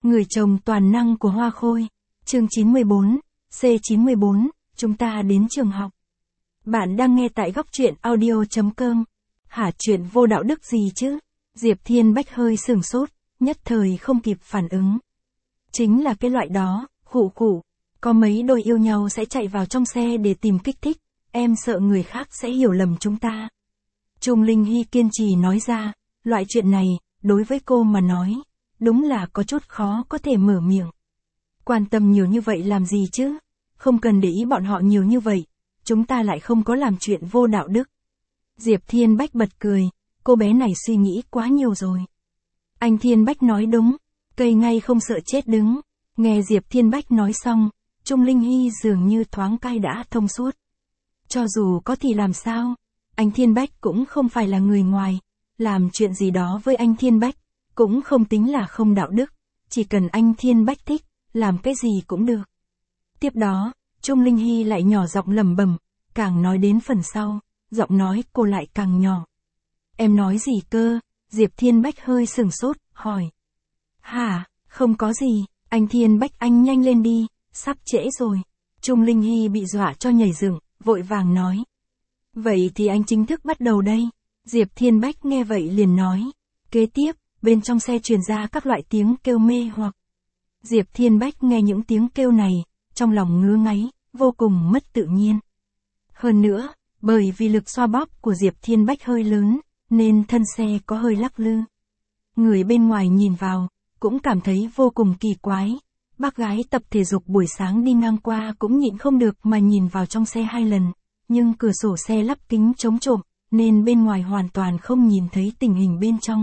Người chồng toàn năng của Hoa Khôi. Chương 94, C94, chúng ta đến trường học. Bạn đang nghe tại góc truyện audio.com. Hả, chuyện vô đạo đức gì chứ? Diệp Thiên Bách hơi sửng sốt, nhất thời không kịp phản ứng. Chính là cái loại đó, khụ khụ. Có mấy đôi yêu nhau sẽ chạy vào trong xe để tìm kích thích, em sợ người khác sẽ hiểu lầm chúng ta. Trung Linh Hy kiên trì nói ra, loại chuyện này, đối với cô mà nói, đúng là có chút khó có thể mở miệng. Quan tâm nhiều như vậy làm gì chứ? Không cần để ý bọn họ nhiều như vậy, chúng ta lại không có làm chuyện vô đạo đức. Diệp Thiên Bách bật cười, cô bé này suy nghĩ quá nhiều rồi. Anh Thiên Bách nói đúng, cây ngay không sợ chết đứng. Nghe Diệp Thiên Bách nói xong, Trung Linh Hy dường như thoáng cai đã thông suốt. Cho dù có thì làm sao, anh Thiên Bách cũng không phải là người ngoài, làm chuyện gì đó với anh Thiên Bách, cũng không tính là không đạo đức, chỉ cần anh Thiên Bách thích, làm cái gì cũng được. Tiếp đó, Trung Linh Hy lại nhỏ giọng lẩm bẩm, càng nói đến phần sau, giọng nói cô lại càng nhỏ. Em nói gì cơ? Diệp Thiên Bách hơi sửng sốt, hỏi. Hả, không có gì, anh Thiên Bách anh nhanh lên đi, sắp trễ rồi. Trung Linh Hy bị dọa cho nhảy dựng, vội vàng nói. Vậy thì anh chính thức bắt đầu đây. Diệp Thiên Bách nghe vậy liền nói. Kế tiếp, bên trong xe truyền ra các loại tiếng kêu mê hoặc. Diệp Thiên Bách nghe những tiếng kêu này, trong lòng ngứa ngáy, vô cùng mất tự nhiên. Hơn nữa, bởi vì lực xoa bóp của Diệp Thiên Bách hơi lớn, nên thân xe có hơi lắc lư. Người bên ngoài nhìn vào, cũng cảm thấy vô cùng kỳ quái. Bác gái tập thể dục buổi sáng đi ngang qua cũng nhịn không được mà nhìn vào trong xe 2 lần, nhưng cửa sổ xe lắp kính chống trộm, nên bên ngoài hoàn toàn không nhìn thấy tình hình bên trong.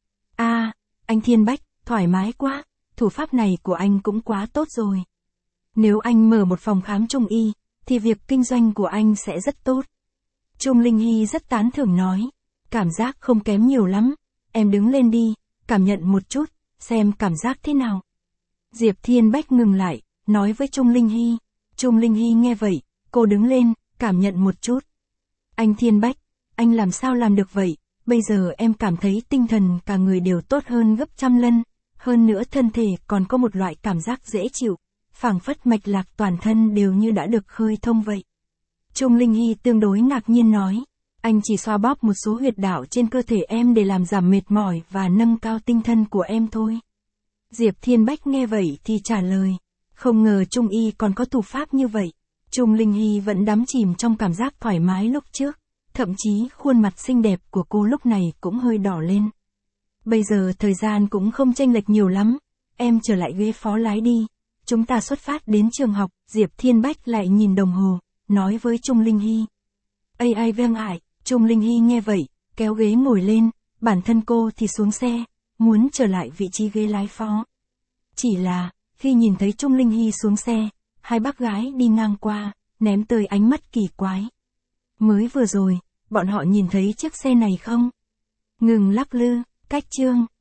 Anh Thiên Bách, thoải mái quá, thủ pháp này của anh cũng quá tốt rồi. Nếu anh mở một phòng khám trung y, thì việc kinh doanh của anh sẽ rất tốt. Trung Linh Hy rất tán thưởng nói, cảm giác không kém nhiều lắm, em đứng lên đi, cảm nhận một chút, xem cảm giác thế nào. Diệp Thiên Bách ngừng lại, nói với Trung Linh Hy. Trung Linh Hy nghe vậy, cô đứng lên, cảm nhận một chút. Anh Thiên Bách, anh làm sao làm được vậy? Bây giờ em cảm thấy tinh thần cả người đều tốt hơn gấp trăm lần, hơn nữa thân thể còn có một loại cảm giác dễ chịu, phảng phất mạch lạc toàn thân đều như đã được khơi thông vậy. Trung Linh Hy tương đối ngạc nhiên nói, anh chỉ xoa bóp một số huyệt đạo trên cơ thể em để làm giảm mệt mỏi và nâng cao tinh thần của em thôi. Diệp Thiên Bách nghe vậy thì trả lời, không ngờ Trung Y còn có thủ pháp như vậy. Trung Linh Hy vẫn đắm chìm trong cảm giác thoải mái lúc trước, thậm chí khuôn mặt xinh đẹp của cô lúc này cũng hơi đỏ lên. Bây giờ thời gian cũng không chênh lệch nhiều lắm, em trở lại ghế phó lái đi, chúng ta xuất phát đến trường học. Diệp Thiên Bách lại nhìn đồng hồ, nói với Trung Linh Hy. Ai vâng ạ. Trung Linh Hy nghe vậy, kéo ghế ngồi lên, bản thân cô thì xuống xe, muốn trở lại vị trí ghế lái phó. Chỉ là, khi nhìn thấy Trung Linh Hy xuống xe, hai bác gái đi ngang qua, ném tới ánh mắt kỳ quái. Mới vừa rồi, bọn họ nhìn thấy chiếc xe này không? Ngừng lắc lư, cách chương.